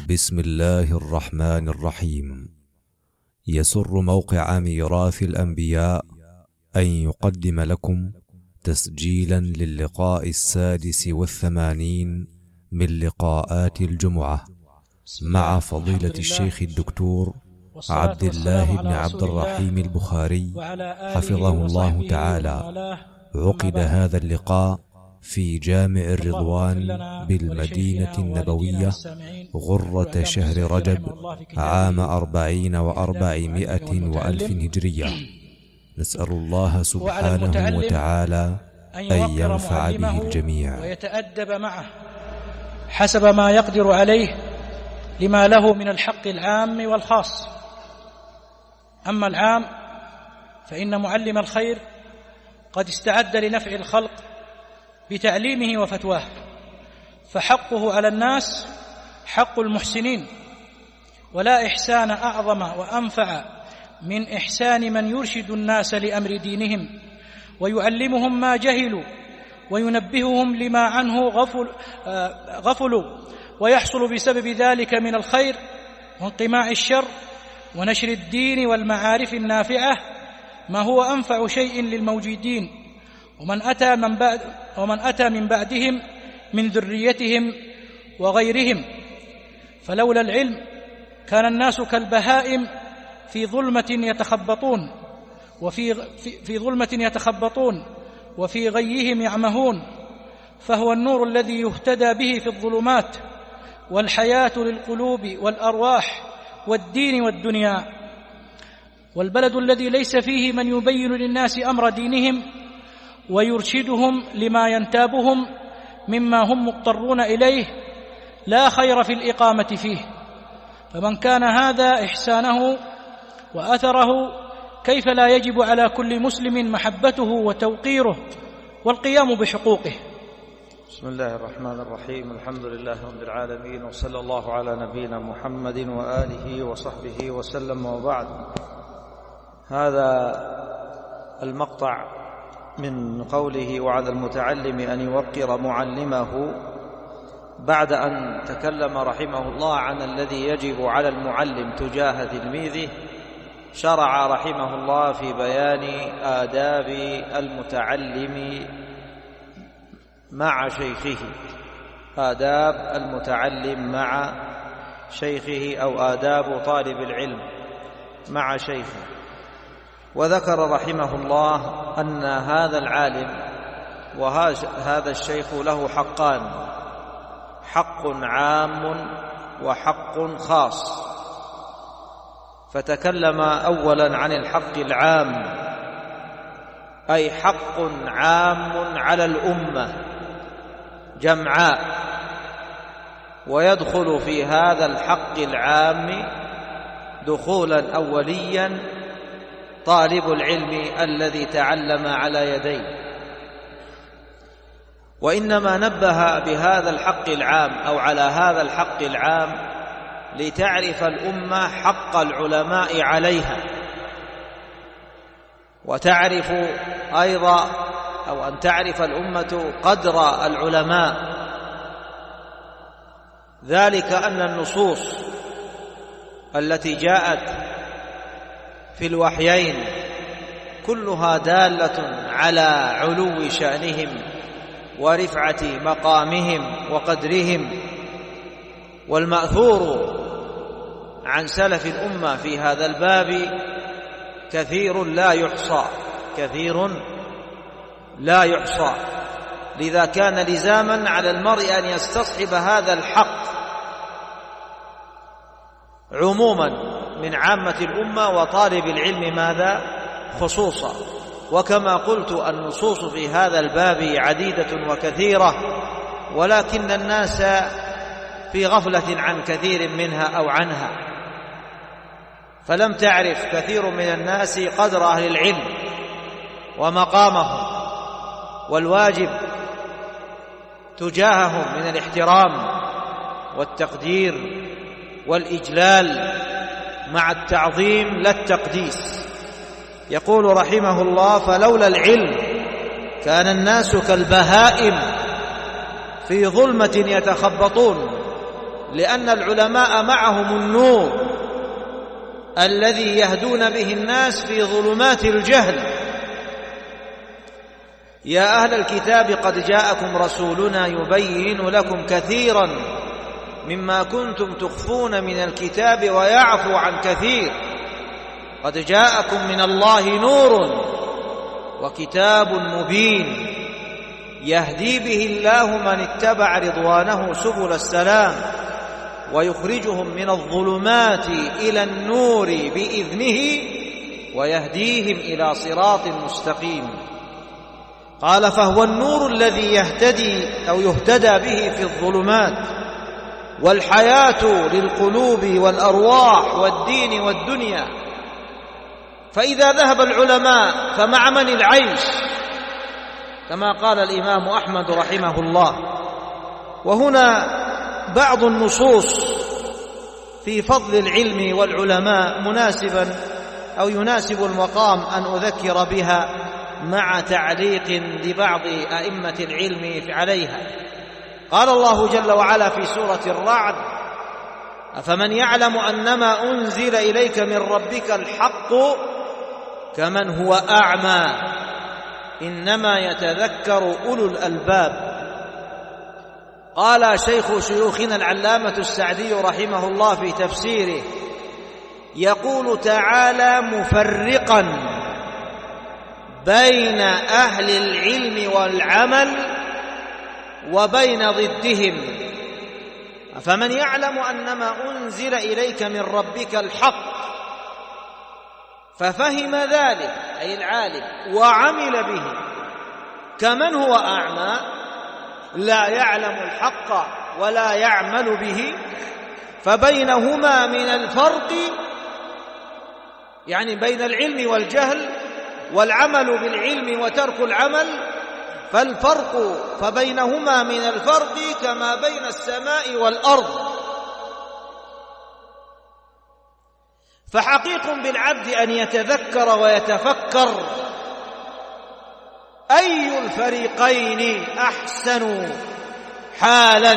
بسم الله الرحمن الرحيم. يسر موقع ميراث الأنبياء أن يقدم لكم تسجيلا للقاء 86 من لقاءات الجمعة مع فضيلة الشيخ الدكتور عبد الله بن عبد الرحيم البخاري حفظه الله تعالى. عقد هذا اللقاء في جامع الرضوان بالمدينة النبوية غرة شهر رجب عام 40 و400 وألف هجرية. نسأل الله سبحانه وتعالى أن ينفع به الجميع ويتأدب معه حسب ما يقدر عليه لما له من الحق العام والخاص. أما العام فإن معلم الخير قد استعد لنفع الخلق بتعليمه وفتواه، فحقه على الناس حق المحسنين، ولا إحسان أعظم وأنفع من إحسان من يرشد الناس لأمر دينهم ويعلمهم ما جهلوا وينبههم لما عنه غفلوا، ويحصل بسبب ذلك من الخير وانقماع الشر ونشر الدين والمعارف النافعة ما هو أنفع شيء للموجودين ومن أتى من بعدهم من ذريتهم وغيرهم. فلولا العلم كان الناس كالبهائم في ظلمة يتخبطون وفي غيهم يعمهون، فهو النور الذي يهتدى به في الظلمات والحياة للقلوب والأرواح والدين والدنيا. والبلد الذي ليس فيه من يبين للناس أمر دينهم ويرشدهم لما ينتابهم مما هم مضطرون إليه لا خير في الإقامة فيه. فمن كان هذا إحسانه وأثره، كيف لا يجب على كل مسلم محبته وتوقيره والقيام بحقوقه. بسم الله الرحمن الرحيم. الحمد لله رب العالمين، وصلى الله على نبينا محمد وآله وصحبه وسلم، وبعد. هذا المقطع من قوله وعلى المتعلم أن يوقر معلمه، بعد أن تكلم رحمه الله عن الذي يجب على المعلم تجاه تلميذه، شرع رحمه الله في بيان آداب المتعلم مع شيخه، آداب المتعلم مع شيخه أو آداب طالب العلم مع شيخه. وذكر رحمه الله أن هذا العالم وهذا الشيخ له حقان، حق عام وحق خاص. فتكلم أولا عن الحق العام، أي حق عام على الأمة جمعاء، ويدخل في هذا الحق العام دخولا أوليا طالب العلم الذي تعلم على يديه. وإنما نبه بهذا الحق العام أو على هذا الحق العام لتعرف الأمة حق العلماء عليها، وتعرف أيضا أو أن تعرف الأمة قدر العلماء. ذلك أن النصوص التي جاءت في الوحيين كلها دالة على علو شأنهم ورفعة مقامهم وقدرهم. والمأثور عن سلف الأمة في هذا الباب كثير لا يحصى، لذا كان لزاما على المرء أن يستصحب هذا الحق عموما من عامة الأمة وطالب العلم ماذا خصوصا. وكما قلت النصوص في هذا الباب عديدة وكثيرة، ولكن الناس في غفلة عن كثير منها أو عنها، فلم تعرف كثير من الناس قدر أهل العلم ومقامهم والواجب تجاههم من الاحترام والتقدير والإجلال مع التعظيم لا التقديس. يقول رحمه الله: فلولا العلم كان الناس كالبهائم في ظلمة يتخبطون لأن العلماء معهم النور الذي يهدون به الناس في ظلمات الجهل. يا أهل الكتاب قد جاءكم رسولنا يبين لكم كثيرا مما كنتم تخفون من الكتاب ويعفو عن كثير، قد جاءكم من الله نور وكتاب مبين يهدي به الله من اتبع رضوانه سبل السلام ويخرجهم من الظلمات إلى النور بإذنه ويهديهم إلى صراط مستقيم. قال فهو النور الذي يهتدى به في الظلمات، والحياة للقلوب والأرواح والدين والدنيا. فإذا ذهب العلماء فمع من العيش، كما قال الإمام أحمد رحمه الله. وهنا بعض النصوص في فضل العلم والعلماء يناسب المقام أن أذكر بها مع تعليق لبعض أئمة العلم عليها. قال الله جل وعلا في سورة الرعد: أفمن يعلم أنما أنزل إليك من ربك الحق كمن هو أعمى إنما يتذكر أولو الألباب. قال شيخ شيوخنا العلامة السعدي رحمه الله في تفسيره، يقول تعالى مفرقا بين أهل العلم والعمل وبين ضدهم. فمن يعلم أنما أنزل إليك من ربك الحق ففهم ذلك أي العالم وعمل به، كمن هو أعمى لا يعلم الحق ولا يعمل به، فبينهما من الفرق، يعني بين العلم والجهل والعمل بالعلم وترك العمل، فبينهما من الفرق كما بين السماء والأرض. فحقيق بالعبد أن يتذكر ويتفكر أي الفريقين أحسن حالا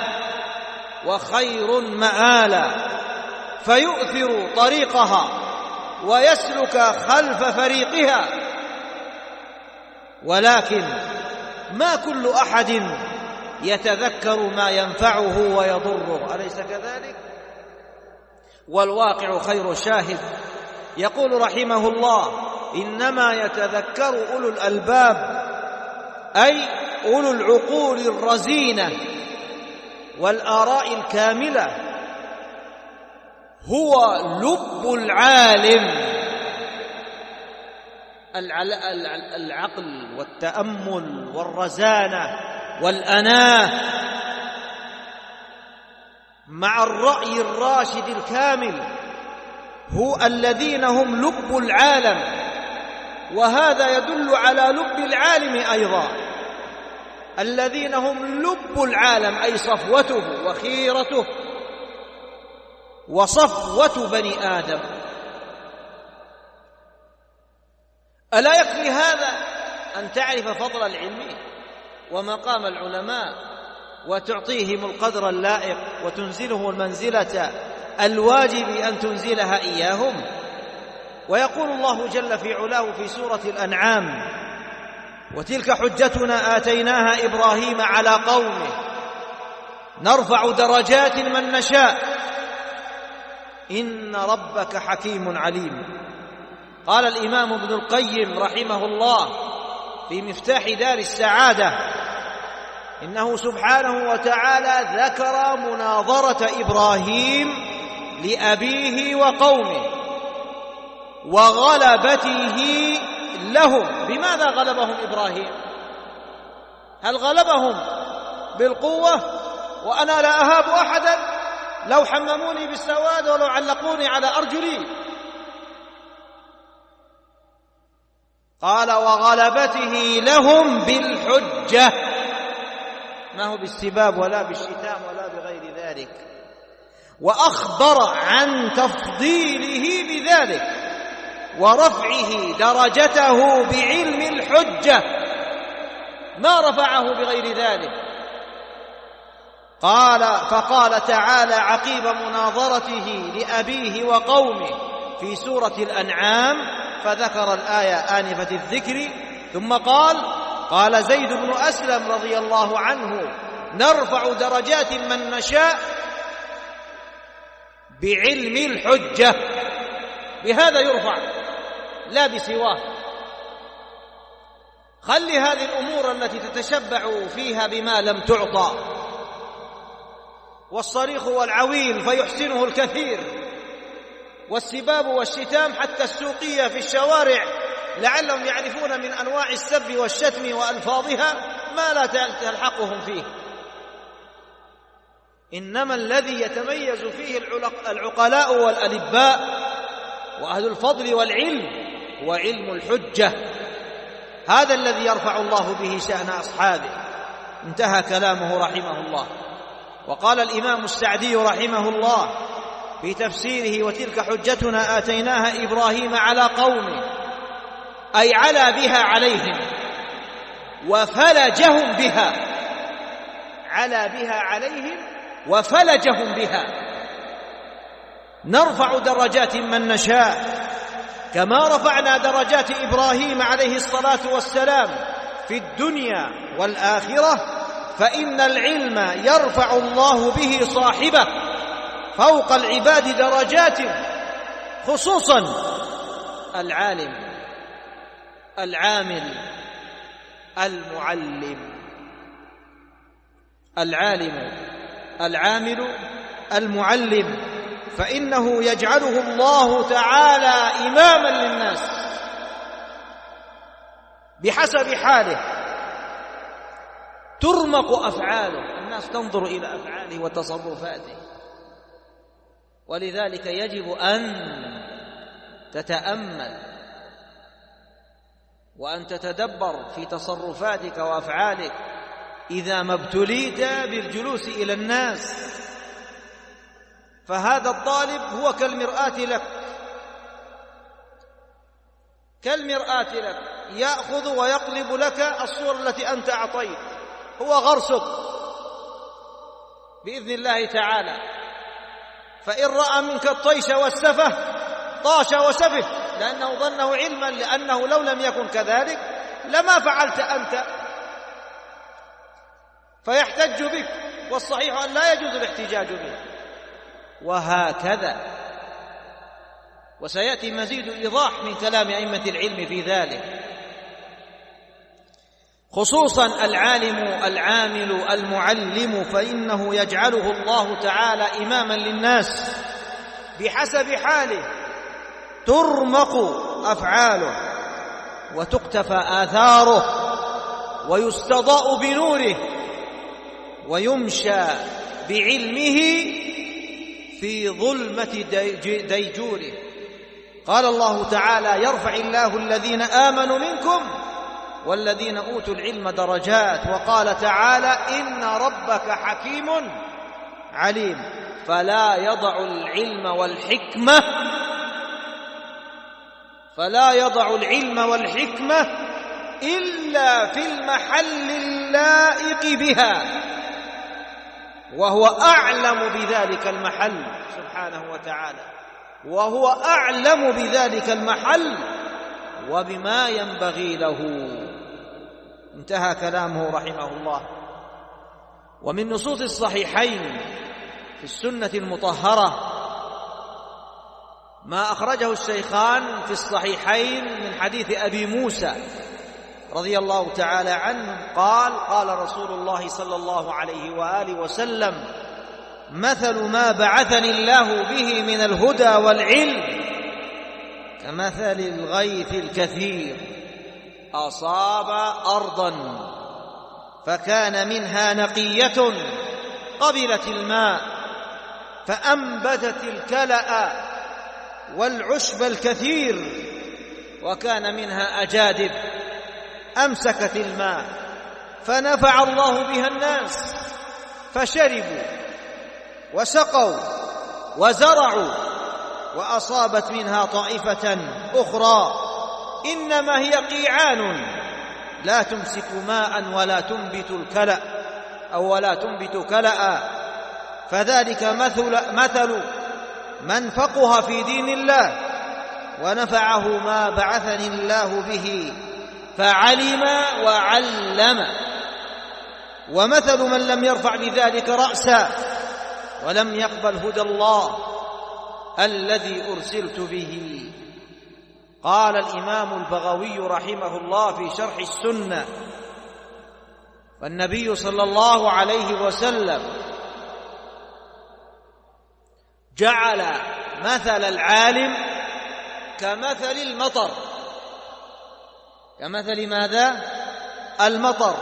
وخير مآلا، فيؤثر طريقها ويسلك خلف فريقها. ولكن ما كل أحد يتذكر ما ينفعه ويضره، أليس كذلك؟ والواقع خير شاهد. يقول رحمه الله: إنما يتذكر أولو الألباب، أي أولو العقول الرزينة والآراء الكاملة. هو لب العالم، العقل والتأمل والرزانة والأناة مع الرأي الراشد الكامل، هو الذين هم لب العالم. وهذا يدل على لب العالم أيضا، الذين هم لب العالم أي صفوته وخيرته وصفوة بني آدم. ألا يكفي هذا أن تعرف فضل العلم ومقام العلماء وتعطيهم القدر اللائق وتنزلهم المنزلة الواجب أن تنزلها إياهم؟ ويقول الله جل في علاه في سورة الأنعام: وتلك حجتنا آتيناها إبراهيم على قومه نرفع درجات من نشاء إن ربك حكيم عليم. قال الإمام ابن القيم رحمه الله في مفتاح دار السعادة: إنه سبحانه وتعالى ذكر مناظرة إبراهيم لأبيه وقومه وغلبته لهم. بماذا غلبهم إبراهيم؟ هل غلبهم بالقوة؟ وأنا لا أهاب أحدا لو حمموني بالسواد ولو علقوني على أرجلي. قال وغلبته لهم بالحجة، ما هو بالسباب ولا بالشتام ولا بغير ذلك. وأخبر عن تفضيله بذلك ورفعه درجته بعلم الحجة، ما رفعه بغير ذلك. فقال تعالى عقيب مناظرته لأبيه وقومه في سورة الأنعام، فذكر الآية آنفة الذكر، ثم قال زيد بن أسلم رضي الله عنه: نرفع درجات من نشاء بعلم الحجة. بهذا يرفع لا بسواه. خلي هذه الأمور التي تتشبع فيها بما لم تعطى، والصريخ والعويل فيحسنه الكثير، والسباب والشتام حتى السوقية في الشوارع لعلهم يعرفون من أنواع السب والشتم وألفاظها ما لا تلحقهم فيه. إنما الذي يتميز فيه العقلاء والألباء وأهل الفضل والعلم هو علم الحجة، هذا الذي يرفع الله به شأن أصحابه. انتهى كلامه رحمه الله. وقال الإمام السعدي رحمه الله في تفسيره: وتلك حجتنا آتيناها إبراهيم على قومه، أي علا بها عليهم وفلجهم بها، علا بها عليهم وفلجهم بها. نرفع درجات من نشاء كما رفعنا درجات إبراهيم عليه الصلاة والسلام في الدنيا والآخرة، فإن العلم يرفع الله به صاحبه فوق العباد درجات، خصوصا العالم العامل المعلم. العالم العامل المعلم، فإنه يجعله الله تعالى إماما للناس بحسب حاله، ترمق أفعاله، الناس تنظر إلى أفعاله وتصرفاته. ولذلك يجب أن تتأمل وأن تتدبر في تصرفاتك وأفعالك إذا ما ابتليت بالجلوس إلى الناس، فهذا الطالب هو كالمرآة لك، كالمرآة لك، يأخذ ويقلب لك الصورة التي أنت أعطيت، هو غرسك بإذن الله تعالى. فإن رأى منك الطيش والسفه طاش وسفه، لأنه ظنه علما، لأنه لو لم يكن كذلك لما فعلت أنت، فيحتج بك، والصحيح أن لا يجوز الاحتجاج به. وهكذا، وسيأتي مزيد إيضاح من كلام أئمة العلم في ذلك. خصوصا العالم العامل المعلم، فإنه يجعله الله تعالى إماما للناس بحسب حاله، ترمق أفعاله وتقتفى آثاره ويستضاء بنوره ويمشى بعلمه في ظلمة ديجوره. قال الله تعالى: يرفع الله الذين آمنوا منكم والذين أوتوا العلم درجات. وقال تعالى: إن ربك حكيم عليم. فلا يضع العلم والحكمة إلا في المحل اللائق بها، وهو أعلم بذلك المحل سبحانه وتعالى، وهو أعلم بذلك المحل وبما ينبغي له. انتهى كلامه رحمه الله. ومن نصوص الصحيحين في السنة المطهرة ما أخرجه الشيخان في الصحيحين من حديث أبي موسى رضي الله تعالى عنه قال رسول الله صلى الله عليه وآله وسلم: مثل ما بعثني الله به من الهدى والعلم كمثل الغيث الكثير أصاب أرضا فكان منها نقية قبلت الماء فأنبتت الكلأ والعشب الكثير، وكان منها أجادب أمسكت الماء فنفع الله بها الناس فشربوا وسقوا وزرعوا، وأصابت منها طائفة أخرى إنما هي قيعان لا تمسك ماء ولا تنبت الكلأ أو ولا تنبت كلأ فذلك مثل من فقه في دين الله ونفعه ما بعثني الله به فعلم وعلم، ومثل من لم يرفع بذلك رأسا ولم يقبل هدى الله الذي أرسلت به. قال الإمام البغوي رحمه الله في شرح السنة: والنبي صلى الله عليه وسلم جعل مثل العالم كمثل المطر. كمثل ماذا؟ المطر.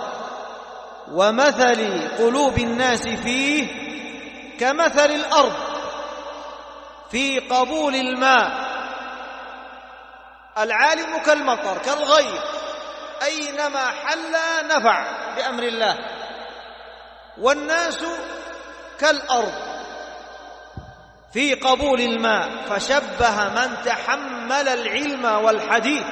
ومثل قلوب الناس فيه كمثل الأرض في قبول الماء. العالم كالمطر كالغيث، أينما حل نفع بأمر الله. والناس كالأرض في قبول الماء، فشبه من تحمل العلم والحديث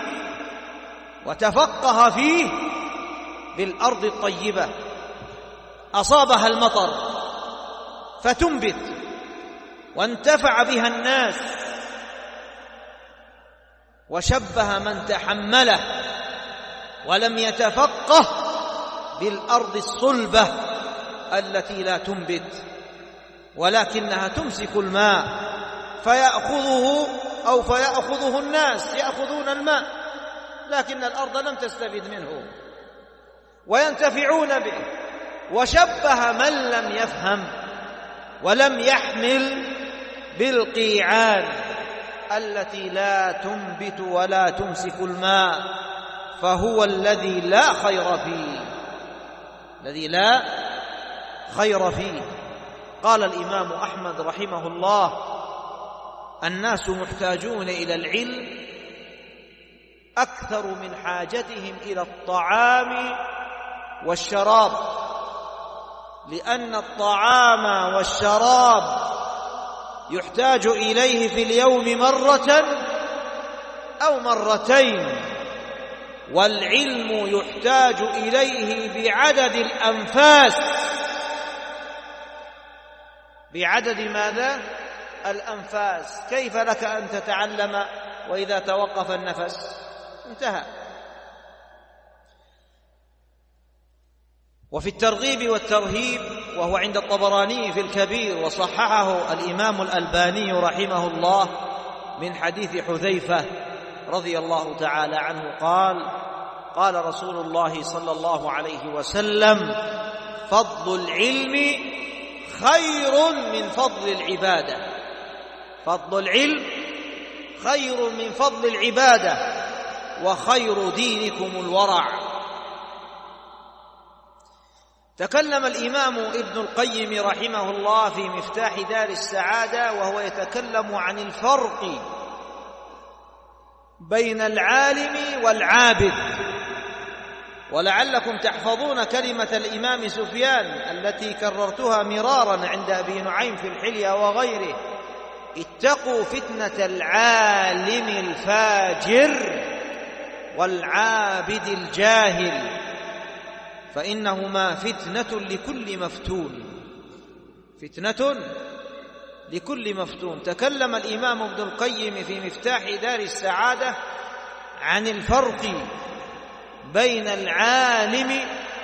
وتفقه فيه بالأرض الطيبة أصابها المطر فتنبت وانتفع بها الناس، وشبه من تحمله ولم يتفقه بالأرض الصلبة التي لا تنبت ولكنها تمسك الماء فيأخذه الناس، يأخذون الماء، لكن الأرض لم تستفد منه وينتفعون به. وشبه من لم يفهم ولم يحمل بالقيعان التي لا تنبت ولا تمسك الماء، فهو الذي لا خير فيه، الذي لا خير فيه. قال الإمام أحمد رحمه الله: الناس محتاجون إلى العلم أكثر من حاجتهم إلى الطعام والشراب، لأن الطعام والشراب يحتاج إليه في اليوم مرة أو مرتين، والعلم يحتاج إليه بعدد الأنفاس. بعدد ماذا؟ الأنفاس. كيف لك أن تتعلم وإذا توقف النفس انتهى. وفي الترغيب والترهيب، وهو عند الطبراني في الكبير وصححه الإمام الألباني رحمه الله، من حديث حذيفة رضي الله تعالى عنه قال: قال رسول الله صلى الله عليه وسلم: فضل العلم خير من فضل العبادة. فضل العلم خير من فضل العبادة، وخير دينكم الورع. تكلم الإمام ابن القيم رحمه الله في مفتاح دار السعادة وهو يتكلم عن الفرق بين العالم والعابد. ولعلكم تحفظون كلمة الإمام سفيان التي كررتها مرارا عند أبي نعيم في الحلية وغيره: اتقوا فتنة العالم الفاجر والعابد الجاهل، فإنهما فتنة لكل مفتون. فتنة لكل مفتون. تكلم الإمام ابن القيم في مفتاح دار السعادة عن الفرق بين العالم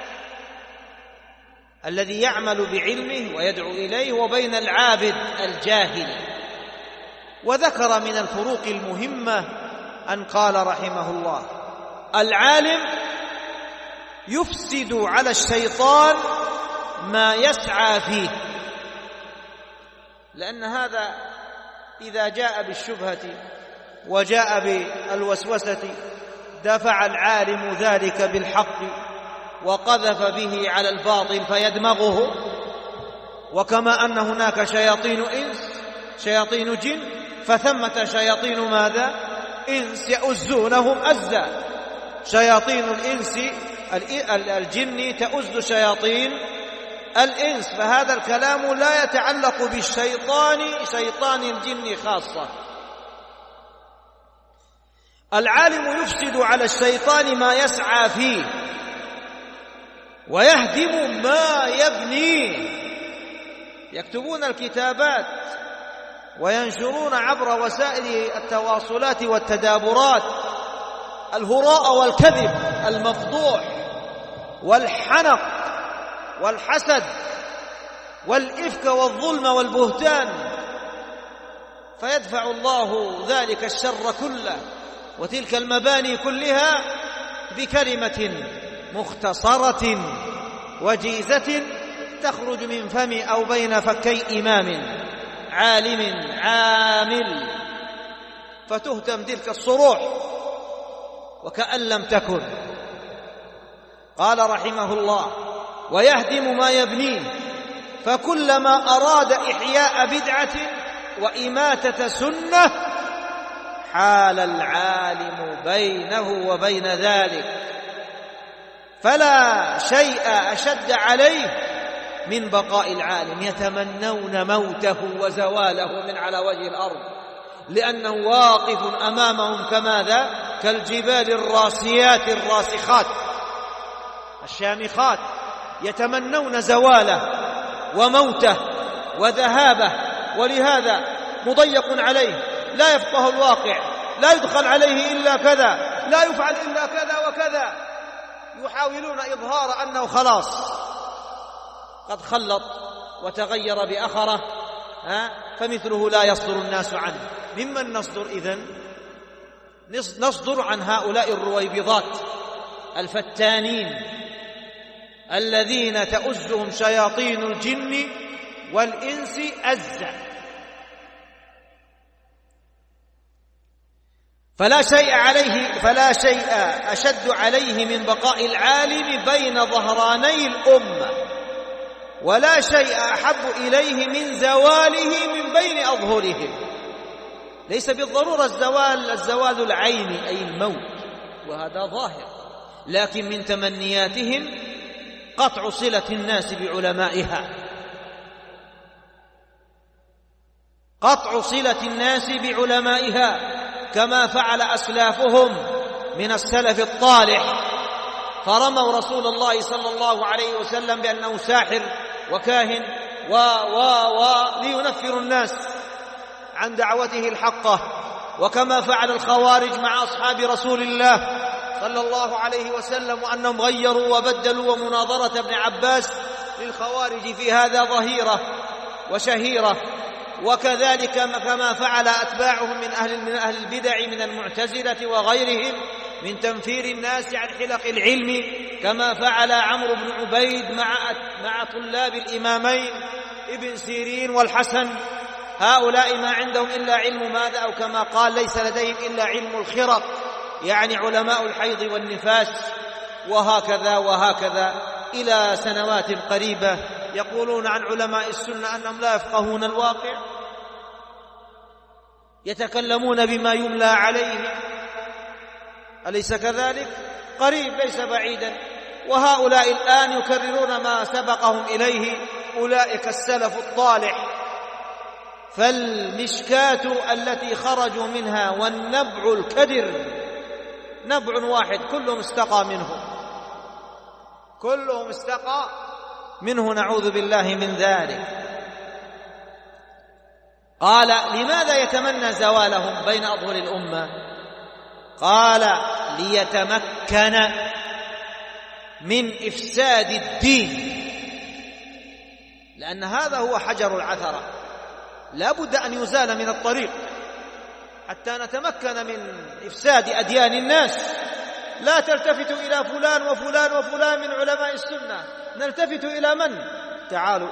الذي يعمل بعلمه ويدعو إليه وبين العابد الجاهل. وذكر من الفروق المهمة أن قال رحمه الله: العالم يفسد على الشيطان ما يسعى فيه، لأن هذا إذا جاء بالشبهة وجاء بالوسوسة دفع العالم ذلك بالحق وقذف به على الباطل فيدمغه. وكما أن هناك شياطين إنس شياطين جن، فثمة شياطين ماذا؟ إنس يؤزونهم أزا. شياطين الإنس الجن تؤز شياطين الإنس، فهذا الكلام لا يتعلق بالشيطان شيطان الجن خاصة. العالم يفسد على الشيطان ما يسعى فيه ويهدم ما يبنيه، يكتبون الكتابات وينشرون عبر وسائل التواصلات والتدابرات الهراء والكذب المفضوح والحنق والحسد والإفك والظلم والبهتان، فيدفع الله ذلك الشر كله وتلك المباني كلها بكلمة مختصرة وجيزة تخرج من فم أو بين فكي إمام عالم عامل، فتهتم تلك الصروح وكأن لم تكن. قال رحمه الله: ويهدم ما يبنيه، فكلما أراد إحياء بدعة وإماتة سنة حال العالم بينه وبين ذلك، فلا شيء أشد عليه من بقاء العالم، يتمنون موته وزواله من على وجه الأرض، لأنه واقف أمامهم كماذا؟ كالجبال الراسيات الراسخات الشامخات، يتمنون زواله وموته وذهابه، ولهذا مضيق عليه، لا يفقه الواقع، لا يدخل عليه إلا كذا، لا يفعل إلا كذا وكذا، يحاولون إظهار أنه خلاص قد خلط وتغير بأخره، فمثله لا يصدر الناس عنه. ممن نصدر إذن؟ نصدر عن هؤلاء الرويبضات الفتانين الذين تؤزهم شياطين الجن والإنس أزا. فلا شيء أشد عليه من بقاء العالم بين ظهراني الأمة، ولا شيء أحب إليه من زواله من بين أظهرهم. ليس بالضرورة الزوال العيني أي الموت، وهذا ظاهر، لكن من تمنياتهم قطع صلة الناس بعلمائها، قطع صلة الناس بعلمائها، كما فعل أسلافهم من السلف الطالح، فرموا رسول الله صلى الله عليه وسلم بأنه ساحر وكاهن لينفروا الناس عن دعوته الحقة، وكما فعل الخوارج مع أصحاب رسول الله صلى الله عليه وسلم، وأنهم غيروا وبدلوا، ومناظرة ابن عباس للخوارج في هذا ظهيرة وشهيرة. وكذلك كما فعل أتباعهم من أهل البدع من المعتزلة وغيرهم من تنفير الناس عن حلق العلم، كما فعل عمرو بن عبيد مع طلاب الإمامين ابن سيرين والحسن. هؤلاء ما عندهم إلا علم ماذا؟ أو كما قال: ليس لديهم إلا علم الخرق، يعني علماء الحيض والنفاس. وهكذا إلى سنوات قريبة يقولون عن علماء السنة أنهم لا يفقهون الواقع، يتكلمون بما يملى عليه، أليس كذلك؟ قريب ليس بعيدا. وهؤلاء الآن يكررون ما سبقهم إليه أولئك السلف الطالح. فالمشكاة التي خرجوا منها والنبع الكدر نبع واحد، كلهم استقى منه، نعوذ بالله من ذلك. قال: لماذا يتمنى زوالهم بين أظهر الأمة؟ قال: ليتمكن من إفساد الدين، لأن هذا هو حجر العثرة، لا بد أن يزال من الطريق حتى نتمكن من إفساد أديان الناس. لا تلتفت إلى فلان وفلان وفلان من علماء السنة، نلتفت إلى من؟ تعالوا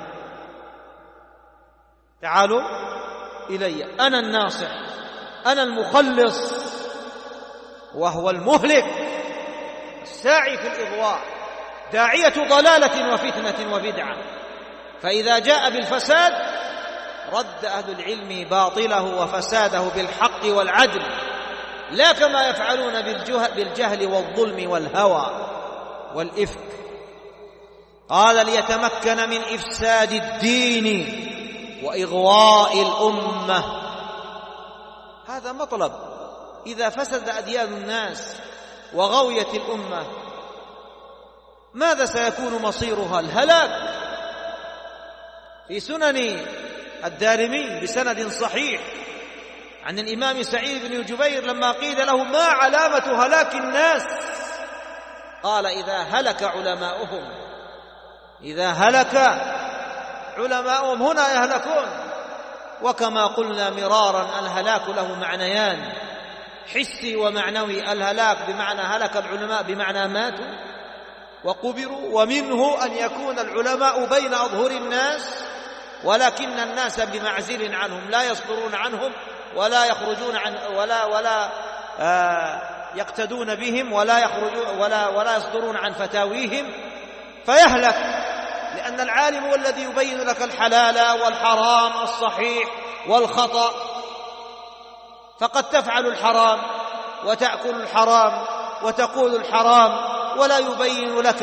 إلي، أنا الناصح، أنا المخلص، وهو المهلك الساعي في الإضواء، داعية ضلالة وفتنة وبدعة. فإذا جاء بالفساد رد أهل العلم باطله وفساده بالحق والعدل، لا كما يفعلون بالجهل والظلم والهوى والإفك. قال: ليتمكن من إفساد الدين وإغواء الأمة. هذا مطلب. إذا فسد أديان الناس وغويت الأمة ماذا سيكون مصيرها؟ الهلاك. في سنن الدارمي بسند صحيح عن الإمام سعيد بن جبير لما قيل له: ما علامة هلاك الناس؟ قال: إذا هلك علماؤهم. إذا هلك علماؤهم هنا يهلكون. وكما قلنا مرارا الهلاك له معنيان حسي ومعنوي. الهلاك بمعنى هلك العلماء بمعنى ماتوا وقبروا، ومنه أن يكون العلماء بين أظهر الناس ولكن الناس بمعزل عنهم، لا يصدرون عنهم ولا يخرجون عن ولا يقتدون بهم ولا يصدرون عن فتاويهم، فيهلك. لأن العالم هو الذي يبين لك الحلال والحرام، الصحيح والخطأ. فقد تفعل الحرام وتأكل الحرام وتقول الحرام ولا يبين لك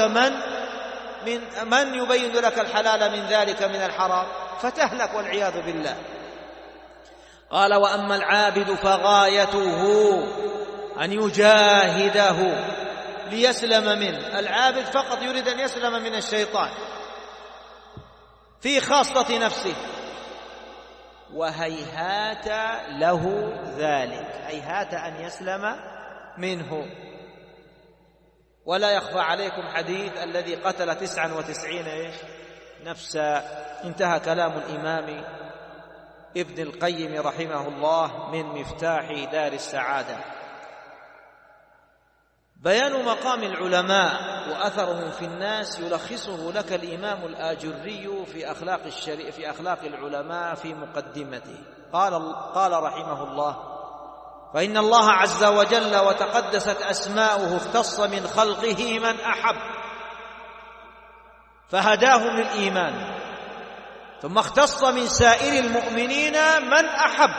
من يبين لك الحلال من ذلك من الحرام، فتهلك والعياذ بالله. قال: وأما العابد فغايته أن يجاهده ليسلم منه. العابد فقط يريد أن يسلم من الشيطان في خاصة نفسه، وهيهات له ذلك، هيهات أن يسلم منه. ولا يخفى عليكم حديث الذي قتل 99 نفسا. انتهى كلام الإمام ابن القيم رحمه الله من مفتاح دار السعادة. بيان مقام العلماء وأثرهم في الناس يلخصه لك الإمام الآجري في أخلاق العلماء في مقدمته. قال رحمه الله: فإن الله عز وجل وتقدست أسماؤه اختص من خلقه من أحب فهداهم للإيمان، ثم اختص من سائر المؤمنين من أحب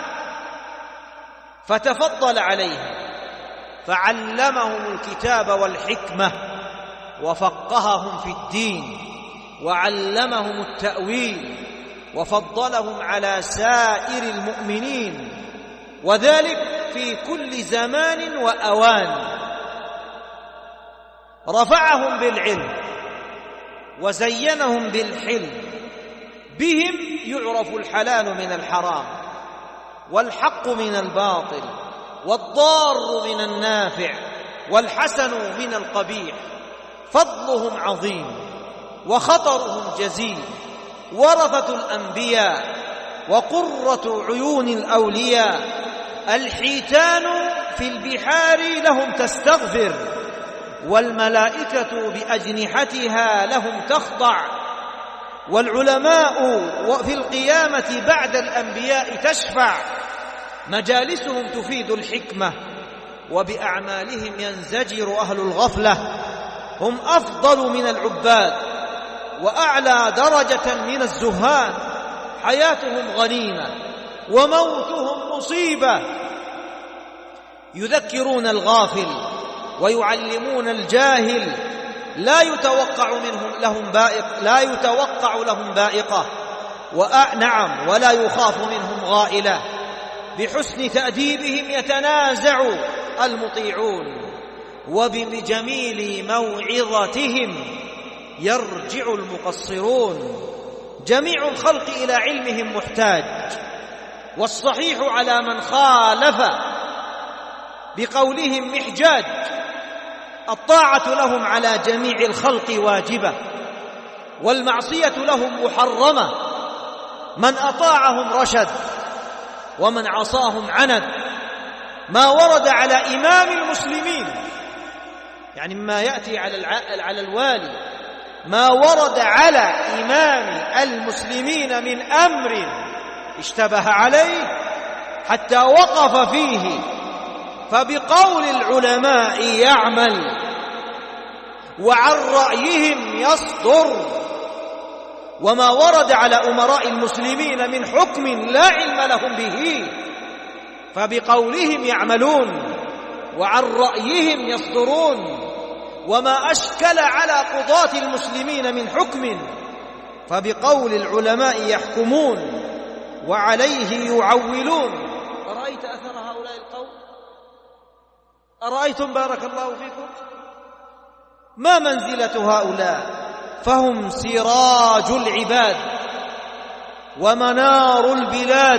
فتفضل عليهم فعلمهم الكتاب والحكمة وفقههم في الدين وعلمهم التأويل وفضلهم على سائر المؤمنين، وذلك في كل زمان وأوان. رفعهم بالعلم وزينهم بالحلم، بهم يعرف الحلال من الحرام والحق من الباطل والضار من النافع والحسن من القبيح. فضلهم عظيم وخطرهم جزيل، ورثة الأنبياء وقرة عيون الأولياء. الحيتان في البحار لهم تستغفر، والملائكة بأجنحتها لهم تخضع، والعلماء في القيامة بعد الأنبياء تشفع. مجالسهم تفيد الحكمة، وبأعمالهم ينزجر أهل الغفلة. هم أفضل من العباد وأعلى درجة من الزهاد. حياتهم غنيمة وموتهم مصيبة. يذكرون الغافل ويعلمون الجاهل. لا يتوقع لهم بائقة نعم، ولا يخاف منهم غائلة. بحسن تأديبهم يتنازع المطيعون، وبجميل موعظتهم يرجع المقصرون. جميع الخلق إلى علمهم محتاج، والصحيح على من خالف بقولهم محجاج. الطاعة لهم على جميع الخلق واجبة، والمعصية لهم محرمة. من أطاعهم رشد ومن عصاهم عند. ما ورد على إمام المسلمين، يعني ما يأتي على الوالي، ما ورد على إمام المسلمين من أمر اشتبه عليه حتى وقف فيه فبقول العلماء يعمل وعن رأيهم يصدر. وما ورد على أمراء المسلمين من حكم لا علم لهم به فبقولهم يعملون وعن رأيهم يصدرون. وما أشكل على قضاة المسلمين من حكم فبقول العلماء يحكمون وعليه يعولون. أرأيت أثر هؤلاء القوم؟ أرأيتم بارك الله فيكم ما منزلة هؤلاء؟ فهم سراج العباد ومنار البلاد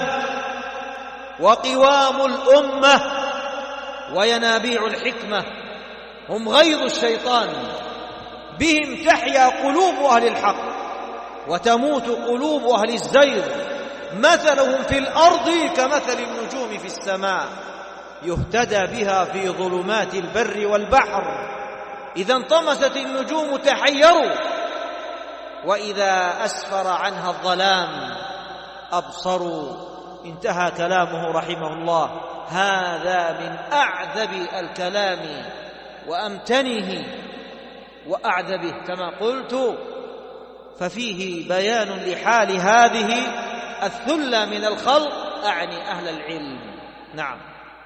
وقوام الأمة وينابيع الحكمة، هم غيظ الشيطان، بهم تحيا قلوب أهل الحق وتموت قلوب أهل الزيغ. مثلهم في الأرض كمثل النجوم في السماء يهتدى بها في ظلمات البر والبحر، إذا انطمست النجوم تحيروا، وإذا أسفر عنها الظلام أبصروا. انتهى كلامه رحمه الله. هذا من أعذب الكلام وأمتنه وأعذبه كما قلت، ففيه بيان لحال هذه الثلة من الخلق، أعني أهل العلم. نعم.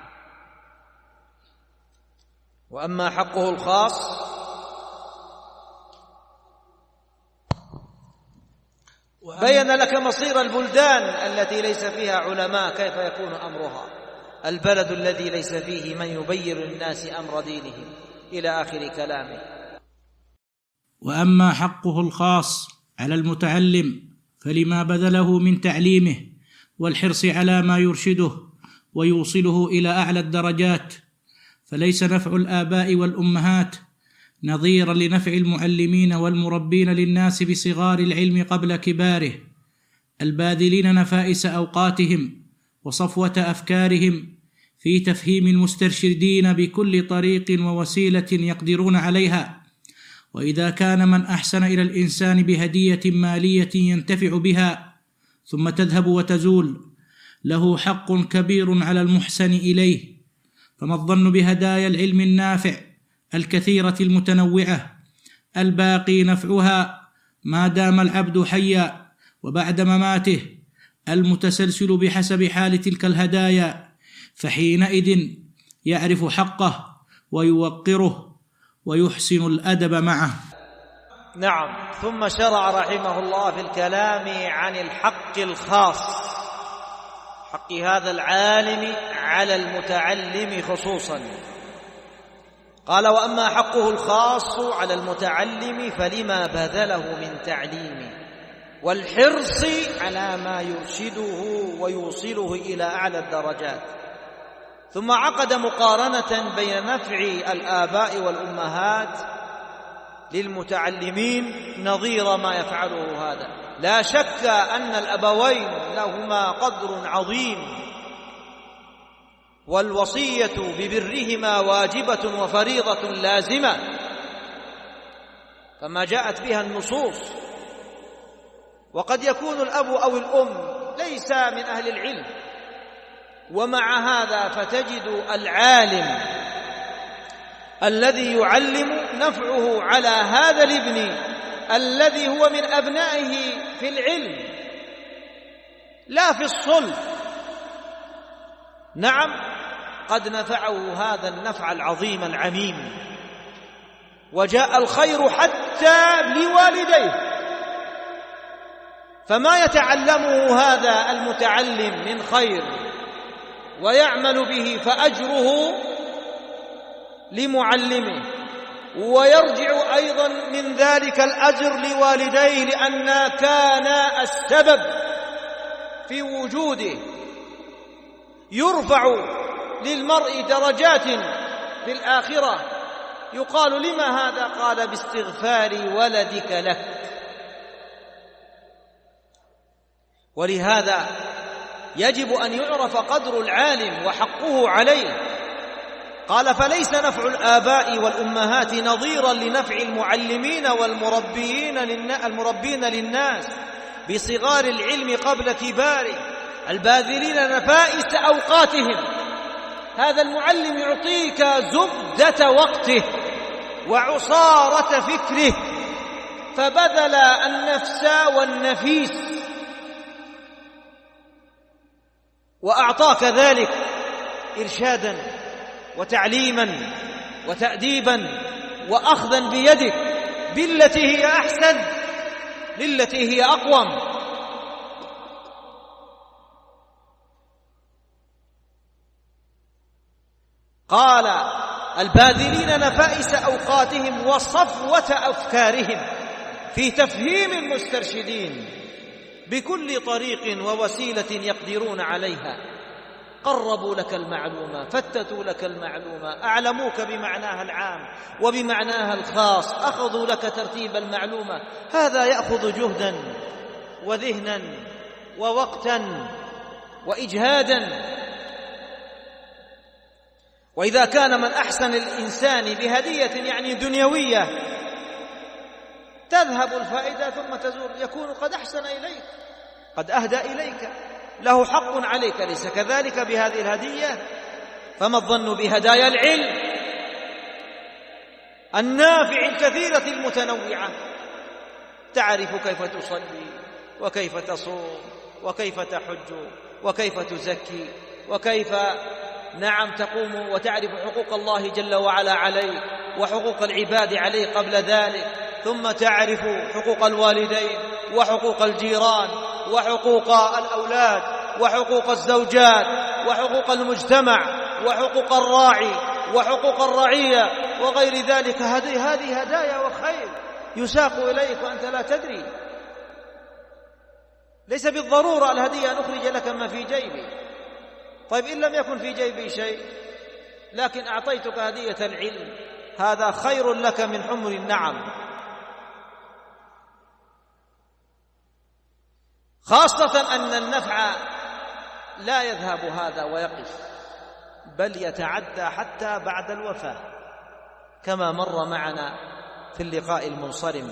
وأما حقه الخاص بين لك مصير البلدان التي ليس فيها علماء كيف يكون أمرها، البلد الذي ليس فيه من يبين للناس أمر دينهم، إلى آخر كلامه. وأما حقه الخاص على المتعلم فلما بذله من تعليمه والحرص على ما يرشده ويوصله إلى أعلى الدرجات، فليس نفع الآباء والأمهات نظيرا لنفع المعلمين والمربين للناس بصغار العلم قبل كباره، الباذلين نفائس أوقاتهم وصفوة أفكارهم في تفهيم المسترشدين بكل طريق ووسيلة يقدرون عليها. وإذا كان من أحسن إلى الإنسان بهدية مالية ينتفع بها ثم تذهب وتزول، له حق كبير على المحسن إليه. فما الظن بهدايا العلم النافع الكثيرة المتنوعة الباقي نفعها ما دام العبد حيا وبعد مماته، المتسلسل بحسب حال تلك الهدايا، فحينئذ يعرف حقه ويوقره ويحسن الأدب معه. نعم. ثم شرع رحمه الله في الكلام عن الحق الخاص، حق هذا العالم على المتعلم خصوصا. قال: وأما حقه الخاص على المتعلم فلما بذله من تعليمه والحرص على ما يرشده ويوصله إلى أعلى الدرجات. ثم عقد مقارنة بين نفع الآباء والأمهات للمتعلمين نظير ما يفعله هذا. لا شك أن الأبوين لهما قدر عظيم، والوصية ببرهما واجبة وفريضة لازمة كما جاءت بها النصوص. وقد يكون الأب أو الأم ليس من أهل العلم، ومع هذا فتجد العالم الذي يعلم نفعه على هذا الابن الذي هو من أبنائه في العلم لا في الصلب. نعم، قد نفعه هذا النفع العظيم العميم، وجاء الخير حتى لوالديه، فما يتعلمه هذا المتعلم من خير ويعمل به فأجره لمعلمه، ويرجع أيضا من ذلك الأجر لوالديه لأن كان السبب في وجوده. يرفع للمرء درجات في الآخرة. يقال: لما هذا؟ قال: باستغفار ولدك لك. ولهذا يجب أن يعرف قدر العالم وحقه عليه. قال: فليس نفع الآباء والأمهات نظيرا لنفع المعلمين والمربين للناس بصغار العلم قبل كباره، الباذلين نفائس أوقاتهم. هذا المعلم يعطيك زبدة وقته وعصارة فكره، فبذل النفس والنفيس وأعطاك ذلك إرشادا وتعليما وتأديبا وأخذا بيدك بالتي هي أحسن للتي هي أقوم. قال: الباذلين نفائس أوقاتهم وصفوة أفكارهم في تفهيم المسترشدين. بكل طريق ووسيلة يقدرون عليها، قربوا لك المعلومة، فتتوا لك المعلومة، أعلموك بمعناها العام وبمعناها الخاص، أخذوا لك ترتيب المعلومة. هذا يأخذ جهدا وذهنا ووقتا وإجهادا. وإذا كان من أحسن الإنسان بهدية يعني دنيوية تذهب الفائدة ثم تزول، يكون قد أحسن إليك، قد أهدى إليك، له حق عليك، ليس كذلك بهذه الهدية. فما الظن بهدايا العلم النافع الكثيرة المتنوعة؟ تعرف كيف تصلي وكيف تصوم وكيف تحج وكيف تزكي وكيف تقوم، وتعرف حقوق الله جل وعلا عليك وحقوق العباد عليه قبل ذلك، ثم تعرف حقوق الوالدين وحقوق الجيران وحقوق الأولاد وحقوق الزوجات وحقوق المجتمع وحقوق الراعي وحقوق الرعية وغير ذلك. هذه هدايا وخير يساق إليك وأنت لا تدري. ليس بالضرورة الهدية أن أخرج لك ما في جيبي. طيب إن لم يكن في جيبي شيء لكن أعطيتك هدية العلم، هذا خير لك من حمر النعم، خاصة أن النفع لا يذهب هذا ويقف، بل يتعدى حتى بعد الوفاة كما مر معنا في اللقاء المنصرم.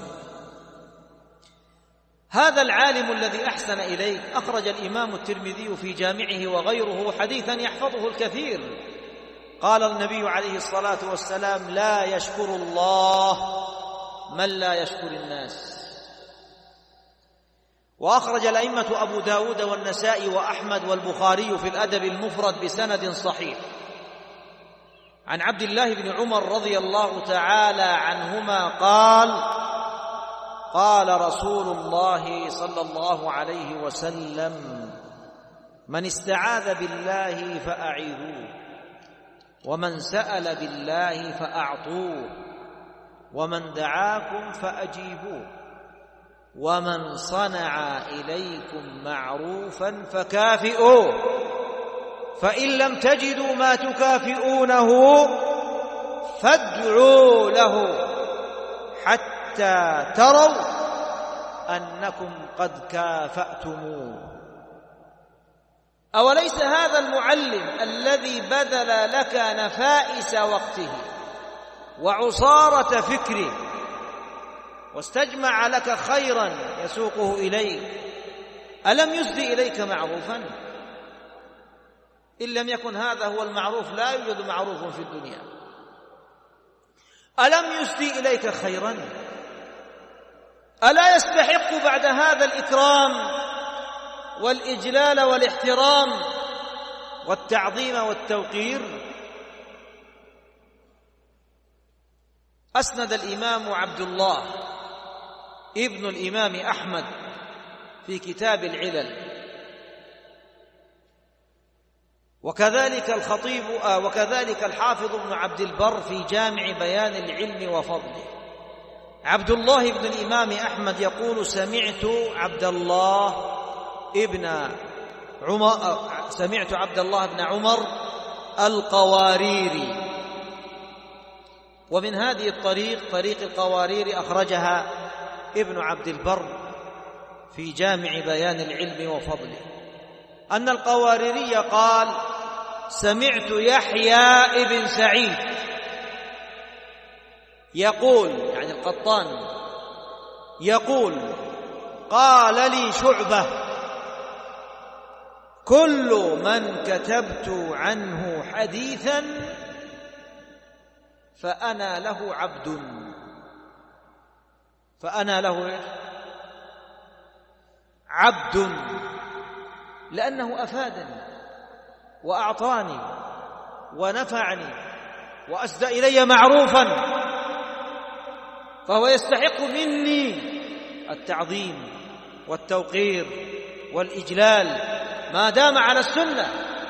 هذا العالم الذي أحسن إليك أخرج الإمام الترمذي في جامعه وغيره حديثا يحفظه الكثير. قال النبي عليه الصلاة والسلام: لا يشكر الله من لا يشكر الناس. وأخرج الأئمة أبو داود والنسائي وأحمد والبخاري في الأدب المفرد بسند صحيح عن عبد الله بن عمر رضي الله تعالى عنهما قال: قال رسول الله صلى الله عليه وسلم: من استعاذ بالله فأعيذوه، ومن سأل بالله فأعطوه، ومن دعاكم فأجيبوه، ومن صنع إليكم معروفا فكافئوه، فإن لم تجدوا ما تكافئونه فادعوا له حتى تروا أنكم قد كافأتموه. أوليس هذا المعلم الذي بذل لك نفائس وقته وعصارة فكره واستجمع لك خيرا يسوقه إليك، ألم يسدي إليك معروفا؟ إن لم يكن هذا هو المعروف لا يوجد معروف في الدنيا. ألم يسدي إليك خيرا؟ ألا يستحق بعد هذا الإكرام والإجلال والاحترام والتعظيم والتوقير؟ أسند الإمام عبد الله ابن الإمام أحمد في كتاب العلل، وكذلك الخطيب وكذلك الحافظ ابن عبد البر في جامع بيان العلم وفضله. عبد الله بن الإمام أحمد يقول: سمعت عبد الله بن عمر القواريري. ومن هذه طريق القوارير أخرجها ابن عبد البر في جامع بيان العلم وفضله، أن القواريري قال: سمعت يحيى ابن سعيد يقول، يعني القطان يقول: قال لي شعبة: كل من كتبت عنه حديثا فأنا له عبد. فأنا له عبد، لأنه أفادني وأعطاني ونفعني وأسدى إلي معروفا، فهو يستحق مني التعظيم والتوقير والإجلال ما دام على السنة،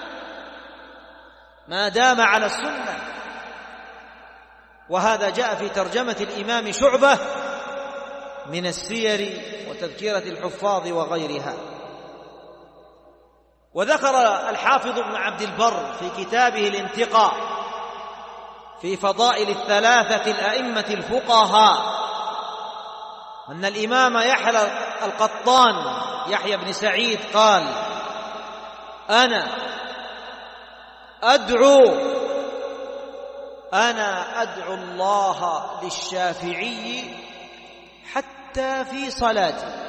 ما دام على السنة. وهذا جاء في ترجمة الإمام شعبة من السير وتذكرة الحفاظ وغيرها. وذكر الحافظ ابن عبد البر في كتابه الانتقاء في فضائل الثلاثة الأئمة الفقهاء أن الإمام يحيى القطان يحيى بن سعيد قال: أنا أدعو الله للشافعي حتى في صلاتي.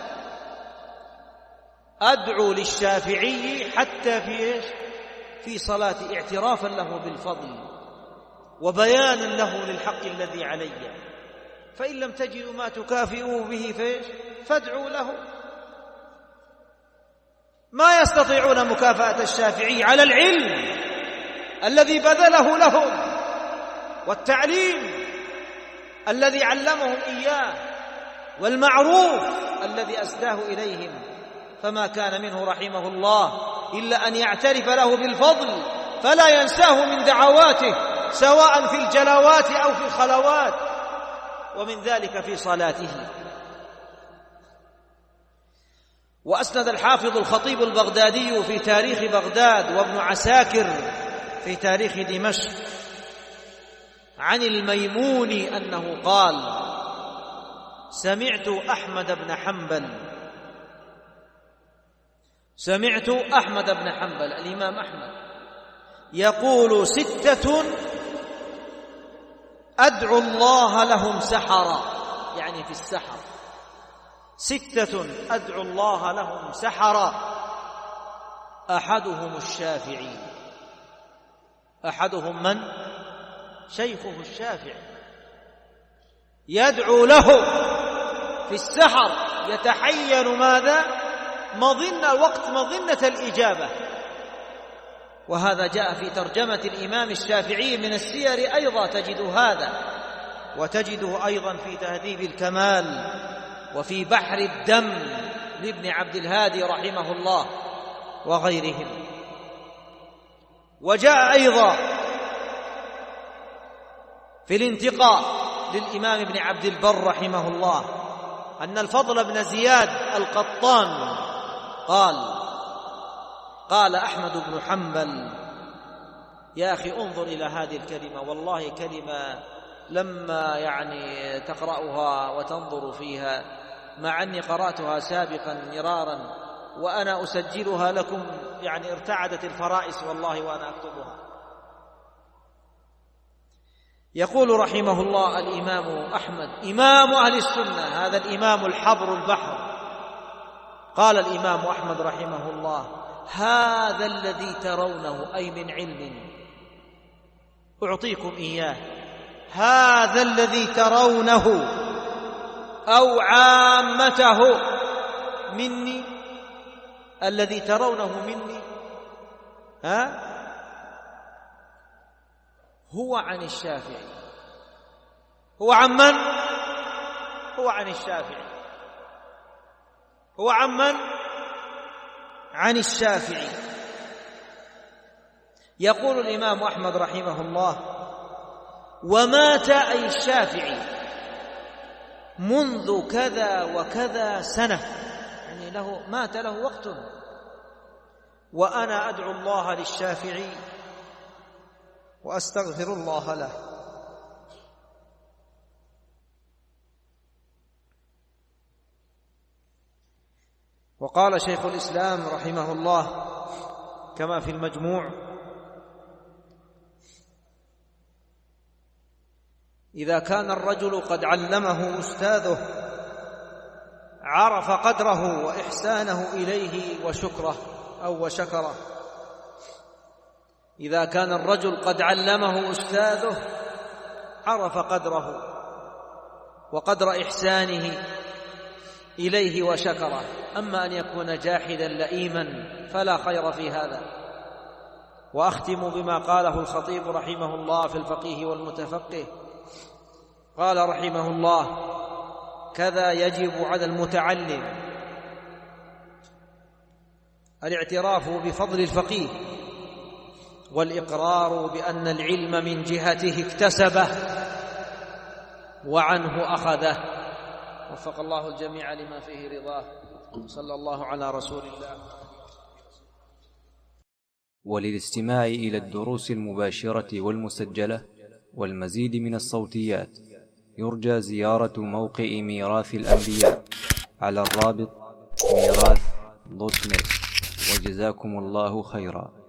أدعو للشافعي حتى في صلاتي، اعترافا له بالفضل وبيانا له للحق الذي علي. فإن لم تجدوا ما تكافئوا به فادعوا له. ما يستطيعون مكافأة الشافعي على العلم الذي بذله لهم والتعليم الذي علمهم إياه والمعروف الذي أسداه إليهم، فما كان منه رحمه الله إلا أن يعترف له بالفضل فلا ينساه من دعواته، سواء في الجلوات أو في الخلوات، ومن ذلك في صلاته. وأسند الحافظ الخطيب البغدادي في تاريخ بغداد وابن عساكر في تاريخ دمشق عن الميمون أنه قال: سمعت أحمد بن حنبل الإمام أحمد يقول: 6 أدعو الله لهم سحرا، يعني في السحر. 6 أدعو الله لهم سحرا، أحدهم الشافعي. أحدهم من؟ شيخه الشافعي، يدعو له في السحر، يتحين ماذا؟ مظنة الإجابة. وهذا جاء في ترجمة الإمام الشافعي من السير أيضا تجد هذا، وتجده أيضا في تهذيب الكمال وفي بحر الدم لابن عبد الهادي رحمه الله وغيرهم. وجاء أيضا في الانتقاء للإمام ابن عبد البر رحمه الله أن الفضل بن زياد القطان قال أحمد بن حنبل: يا أخي انظر إلى هذه الكلمة، والله كلمة لما تقرأها وتنظر فيها، مع أني قرأتها سابقا مرارا وأنا أسجلها لكم، ارتعدت الفرائس والله وأنا أكتبها. يقول رحمه الله الإمام أحمد إمام أهل السنة، هذا الإمام الحبر البحر، قال الإمام أحمد رحمه الله: هذا الذي ترونه، أي من علم، أعطيكم إياه، هذا الذي ترونه أو عامته مني، الذي ترونه مني هو عن الشافعي. هو عن من؟ هو عن الشافعي. هو عن من؟ عن الشافعي. يقول الإمام أحمد رحمه الله: ومات أي الشافعي منذ كذا وكذا سنة، مات له وقت، وأنا أدعو الله للشافعي وأستغفر الله له. وقال شيخ الإسلام رحمه الله كما في المجموع: إذا كان الرجل قد علمه أستاذه عرف قدره وإحسانه إليه وشكره. إذا كان الرجل قد علمه أستاذه عرف قدره وقدر إحسانه إليه وشكره. أما أن يكون جاحدا لئيما فلا خير في هذا. وأختم بما قاله الخطيب رحمه الله في الفقيه والمتفقه. قال رحمه الله: كذا يجب على المتعلم الاعتراف بفضل الفقيه والإقرار بأن العلم من جهته اكتسبه وعنه أخذه، وفق الله الجميع لما فيه رضاه. صلى الله على رسول الله. وللاستماع إلى الدروس المباشرة والمسجلة والمزيد من الصوتيات يرجى زيارة موقع ميراث الأنبياء على الرابط ميراث.net. وجزاكم الله خيرا.